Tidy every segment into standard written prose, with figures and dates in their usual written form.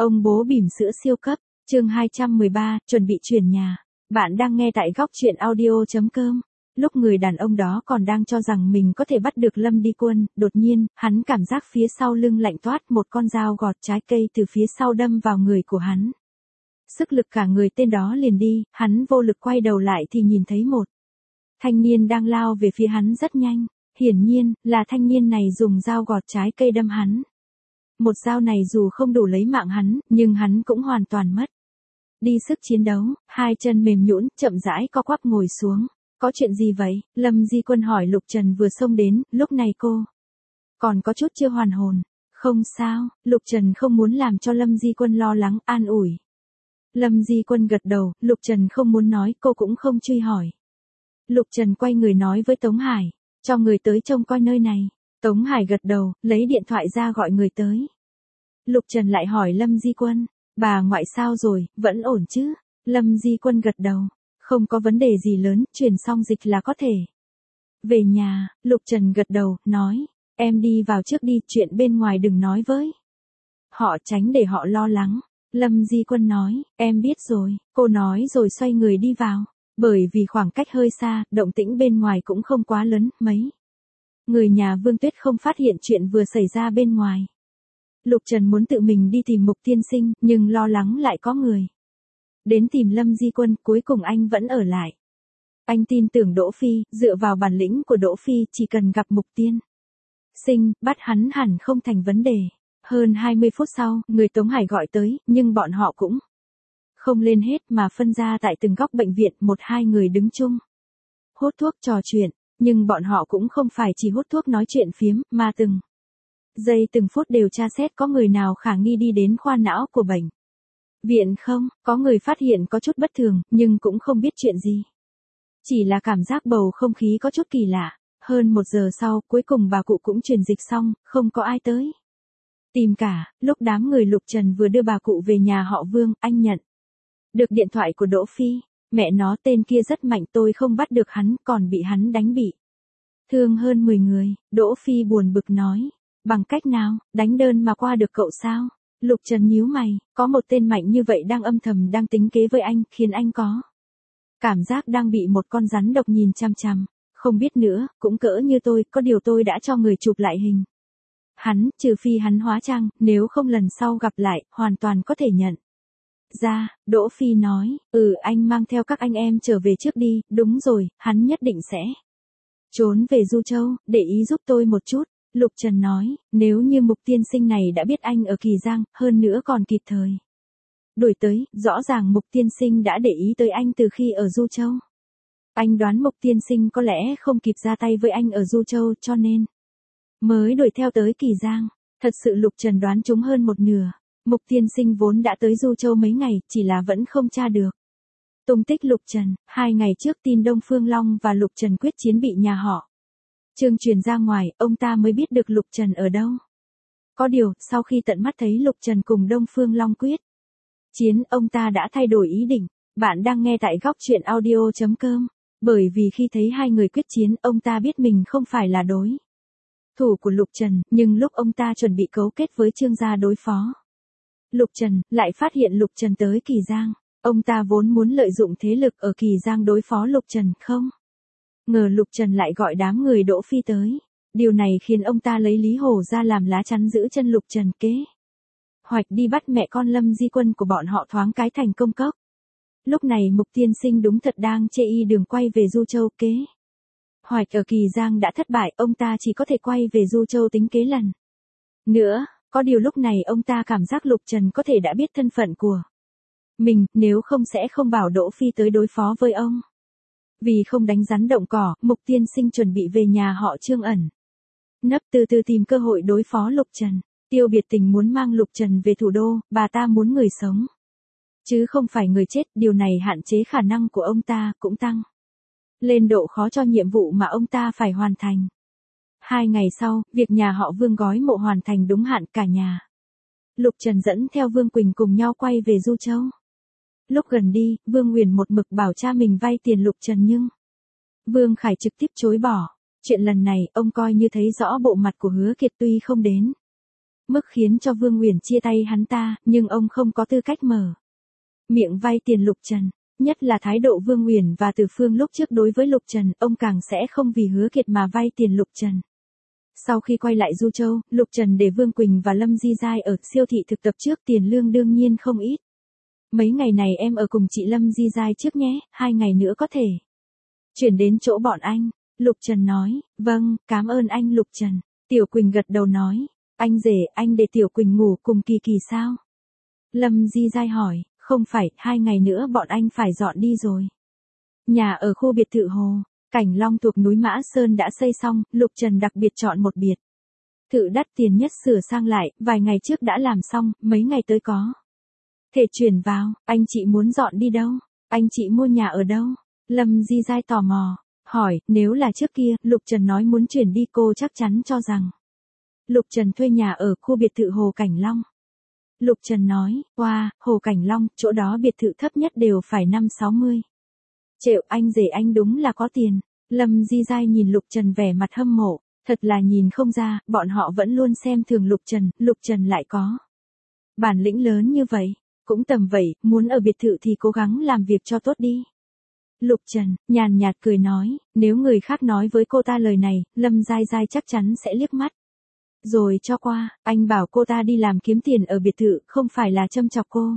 Ông bố bỉm sữa siêu cấp, chương 213, chuẩn bị chuyển nhà. Bạn đang nghe tại góc truyện audio.com. Lúc người đàn ông đó còn đang cho rằng mình có thể bắt được Lâm Đi Quân, đột nhiên, hắn cảm giác phía sau lưng lạnh toát, một con dao gọt trái cây từ phía sau đâm vào người của hắn. Sức lực cả người tên đó liền đi, hắn vô lực quay đầu lại thì nhìn thấy một thanh niên đang lao về phía hắn rất nhanh. Hiển nhiên, là thanh niên này dùng dao gọt trái cây đâm hắn. Một dao này dù không đủ lấy mạng hắn, nhưng hắn cũng hoàn toàn mất đi sức chiến đấu, hai chân mềm nhũn, chậm rãi co quắp ngồi xuống. Có chuyện gì vậy? Lâm Di Quân hỏi Lục Trần vừa xông đến, lúc này cô còn có chút chưa hoàn hồn. Không sao, Lục Trần không muốn làm cho Lâm Di Quân lo lắng, an ủi. Lâm Di Quân gật đầu, Lục Trần không muốn nói, cô cũng không truy hỏi. Lục Trần quay người nói với Tống Hải, cho người tới trông coi nơi này. Tống Hải gật đầu, lấy điện thoại ra gọi người tới. Lục Trần lại hỏi Lâm Di Quân, bà ngoại sao rồi, vẫn ổn chứ? Lâm Di Quân gật đầu, không có vấn đề gì lớn, chuyển xong dịch là có thể về nhà. Lục Trần gật đầu, nói, em đi vào trước đi, chuyện bên ngoài đừng nói với họ, tránh để họ lo lắng. Lâm Di Quân nói, em biết rồi, cô nói rồi xoay người đi vào. Bởi vì khoảng cách hơi xa, động tĩnh bên ngoài cũng không quá lớn, mấy người nhà Vương Tuyết không phát hiện chuyện vừa xảy ra bên ngoài. Lục Trần muốn tự mình đi tìm Mục Tiên Sinh, nhưng lo lắng lại có người đến tìm Lâm Di Quân, cuối cùng anh vẫn ở lại. Anh tin tưởng Đỗ Phi, dựa vào bản lĩnh của Đỗ Phi, chỉ cần gặp Mục Tiên Sinh, bắt hắn hẳn không thành vấn đề. Hơn 20 phút sau, người Tống Hải gọi tới, nhưng bọn họ cũng không lên hết mà phân ra tại từng góc bệnh viện, một hai người đứng chung hút thuốc trò chuyện, nhưng bọn họ cũng không phải chỉ hút thuốc nói chuyện phiếm, mà từng giây từng phút đều tra xét có người nào khả nghi đi đến khoa não của bệnh viện không. Có người phát hiện có chút bất thường, nhưng cũng không biết chuyện gì. Chỉ là cảm giác bầu không khí có chút kỳ lạ. Hơn 1 giờ sau, cuối cùng bà cụ cũng truyền dịch xong, không có ai tới tìm cả. Lúc đám người Lục Trần vừa đưa bà cụ về nhà họ Vương, anh nhận được điện thoại của Đỗ Phi. Mẹ nó, tên kia rất mạnh, tôi không bắt được hắn, còn bị hắn đánh bị thương hơn 10 người. Đỗ Phi buồn bực nói, bằng cách nào, đánh đơn mà qua được cậu sao? Lục Trần nhíu mày, có một tên mạnh như vậy đang âm thầm đang tính kế với anh, khiến anh có cảm giác đang bị một con rắn độc nhìn chằm chằm. Không biết nữa, cũng cỡ như tôi, có điều tôi đã cho người chụp lại hình hắn, trừ phi hắn hóa trang, nếu không lần sau gặp lại, hoàn toàn có thể nhận ra. Đỗ Phi nói, anh mang theo các anh em trở về trước đi. Đúng rồi, hắn nhất định sẽ trốn về Du Châu, để ý giúp tôi một chút. Lục Trần nói, nếu như Mục Tiên Sinh này đã biết anh ở Kỳ Giang, hơn nữa còn kịp thời đuổi tới, rõ ràng Mục Tiên Sinh đã để ý tới anh từ khi ở Du Châu. Anh đoán Mục Tiên Sinh có lẽ không kịp ra tay với anh ở Du Châu, cho nên mới đuổi theo tới Kỳ Giang. Thật sự Lục Trần đoán trúng hơn một nửa. Mục Tiên Sinh vốn đã tới Du Châu mấy ngày, chỉ là vẫn không tra được tung tích Lục Trần. 2 ngày trước tin Đông Phương Long và Lục Trần quyết chiến bị nhà họ Trương truyền ra ngoài, ông ta mới biết được Lục Trần ở đâu. Có điều, sau khi tận mắt thấy Lục Trần cùng Đông Phương Long quyết chiến, ông ta đã thay đổi ý định. Bạn đang nghe tại góc truyện audio.com. Bởi vì khi thấy hai người quyết chiến, ông ta biết mình không phải là đối thủ của Lục Trần, nhưng lúc ông ta chuẩn bị cấu kết với Trương gia đối phó Lục Trần, lại phát hiện Lục Trần tới Kỳ Giang. Ông ta vốn muốn lợi dụng thế lực ở Kỳ Giang đối phó Lục Trần, không ngờ Lục Trần lại gọi đám người Đỗ Phi tới. Điều này khiến ông ta lấy Lý Hổ ra làm lá chắn giữ chân Lục Trần, kế hoạch đi bắt mẹ con Lâm Di Quân của bọn họ thoáng cái thành công cốc. Lúc này Mục Tiên Sinh đúng thật đang chê y đường quay về Du Châu, kế hoạch ở Kỳ Giang đã thất bại, ông ta chỉ có thể quay về Du Châu tính kế lần nữa. Có điều lúc này ông ta cảm giác Lục Trần có thể đã biết thân phận của mình, nếu không sẽ không bảo Đỗ Phi tới đối phó với ông. Vì không đánh rắn động cỏ, Mục Tiên Sinh chuẩn bị về nhà họ Trương ẩn nấp, từ từ tìm cơ hội đối phó Lục Trần. Tiêu Biệt Tình muốn mang Lục Trần về thủ đô, bà ta muốn người sống chứ không phải người chết. Điều này hạn chế khả năng của ông ta, cũng tăng lên độ khó cho nhiệm vụ mà ông ta phải hoàn thành. 2 ngày sau, việc nhà họ Vương gói mộ hoàn thành đúng hạn, cả nhà Lục Trần dẫn theo Vương Quỳnh cùng nhau quay về Du Châu. Lúc gần đi, Vương Huyền một mực bảo cha mình vay tiền Lục Trần, nhưng Vương Khải trực tiếp chối bỏ. Chuyện lần này, ông coi như thấy rõ bộ mặt của Hứa Kiệt, tuy không đến Mức khiến cho Vương Uyển chia tay hắn ta, nhưng ông không có tư cách mở miệng vay tiền Lục Trần. Nhất là thái độ Vương Uyển và Từ Phương lúc trước đối với Lục Trần, ông càng sẽ không vì Hứa Kiệt mà vay tiền Lục Trần. Sau khi quay lại Du Châu, Lục Trần để Vương Quỳnh và Lâm Di Giai ở siêu thị thực tập trước, tiền lương đương nhiên không ít. Mấy ngày này em ở cùng chị Lâm Di Giai trước nhé, 2 ngày nữa có thể chuyển đến chỗ bọn anh. Lục Trần nói, vâng, cảm ơn anh Lục Trần. Tiểu Quỳnh gật đầu nói, anh rể, anh để Tiểu Quỳnh ngủ cùng Kỳ Kỳ sao? Lâm Di Giai hỏi, không phải, 2 ngày nữa bọn anh phải dọn đi rồi. Nhà ở khu biệt thự Hồ Cảnh Long thuộc núi Mã Sơn đã xây xong, Lục Trần đặc biệt chọn một biệt thự đắt tiền nhất sửa sang lại, vài ngày trước đã làm xong, mấy ngày tới có thể chuyển vào. Anh chị muốn dọn đi đâu? Anh chị mua nhà ở đâu? Lâm Di Giai tò mò hỏi, nếu là trước kia, Lục Trần nói muốn chuyển đi cô chắc chắn cho rằng Lục Trần thuê nhà ở khu biệt thự Hồ Cảnh Long. Lục Trần nói, wow, Hồ Cảnh Long, chỗ đó biệt thự thấp nhất đều phải 50-60 triệu, anh rể anh đúng là có tiền. Lâm Di Giai nhìn Lục Trần vẻ mặt hâm mộ, thật là nhìn không ra, bọn họ vẫn luôn xem thường Lục Trần lại có bản lĩnh lớn như vậy, cũng tầm vậy, muốn ở biệt thự thì cố gắng làm việc cho tốt đi. Lục Trần, nhàn nhạt cười nói, nếu người khác nói với cô ta lời này, Lâm Giai Giai chắc chắn sẽ liếc mắt rồi cho qua. Anh bảo cô ta đi làm kiếm tiền ở biệt thự, không phải là châm chọc cô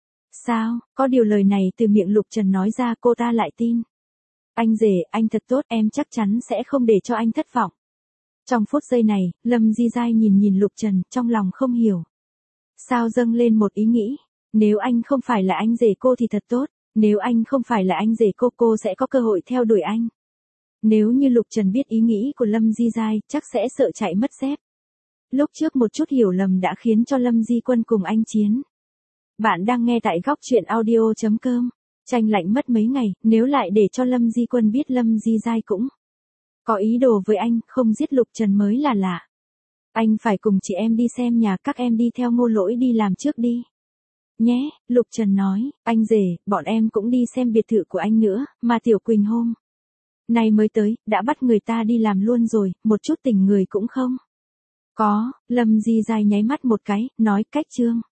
sao? Có điều lời này từ miệng Lục Trần nói ra cô ta lại tin. Anh rể, anh thật tốt, em chắc chắn sẽ không để cho anh thất vọng. Trong phút giây này, Lâm Di Giai nhìn Lục Trần, trong lòng không hiểu sao dâng lên một ý nghĩ. Nếu anh không phải là anh rể cô thì thật tốt. Nếu anh không phải là anh rể cô sẽ có cơ hội theo đuổi anh. Nếu như Lục Trần biết ý nghĩ của Lâm Di Giai, chắc sẽ sợ chạy mất dép. Lúc trước một chút hiểu lầm đã khiến cho Lâm Di Quân cùng anh chiến. Bạn đang nghe tại góc chuyện audio.com. Tranh lạnh mất mấy ngày, nếu lại để cho Lâm Di Quân biết Lâm Di Giai cũng có ý đồ với anh, không giết Lục Trần mới là lạ. Anh phải cùng chị em đi xem nhà, các em đi theo Ngô Lỗi đi làm trước đi nhé. Lục Trần nói, anh rể, bọn em cũng đi xem biệt thự của anh nữa, mà Tiểu Quỳnh hôm nay mới tới, đã bắt người ta đi làm luôn rồi, một chút tình người cũng không có. Lâm Di Giai nháy mắt một cái, nói cách trương.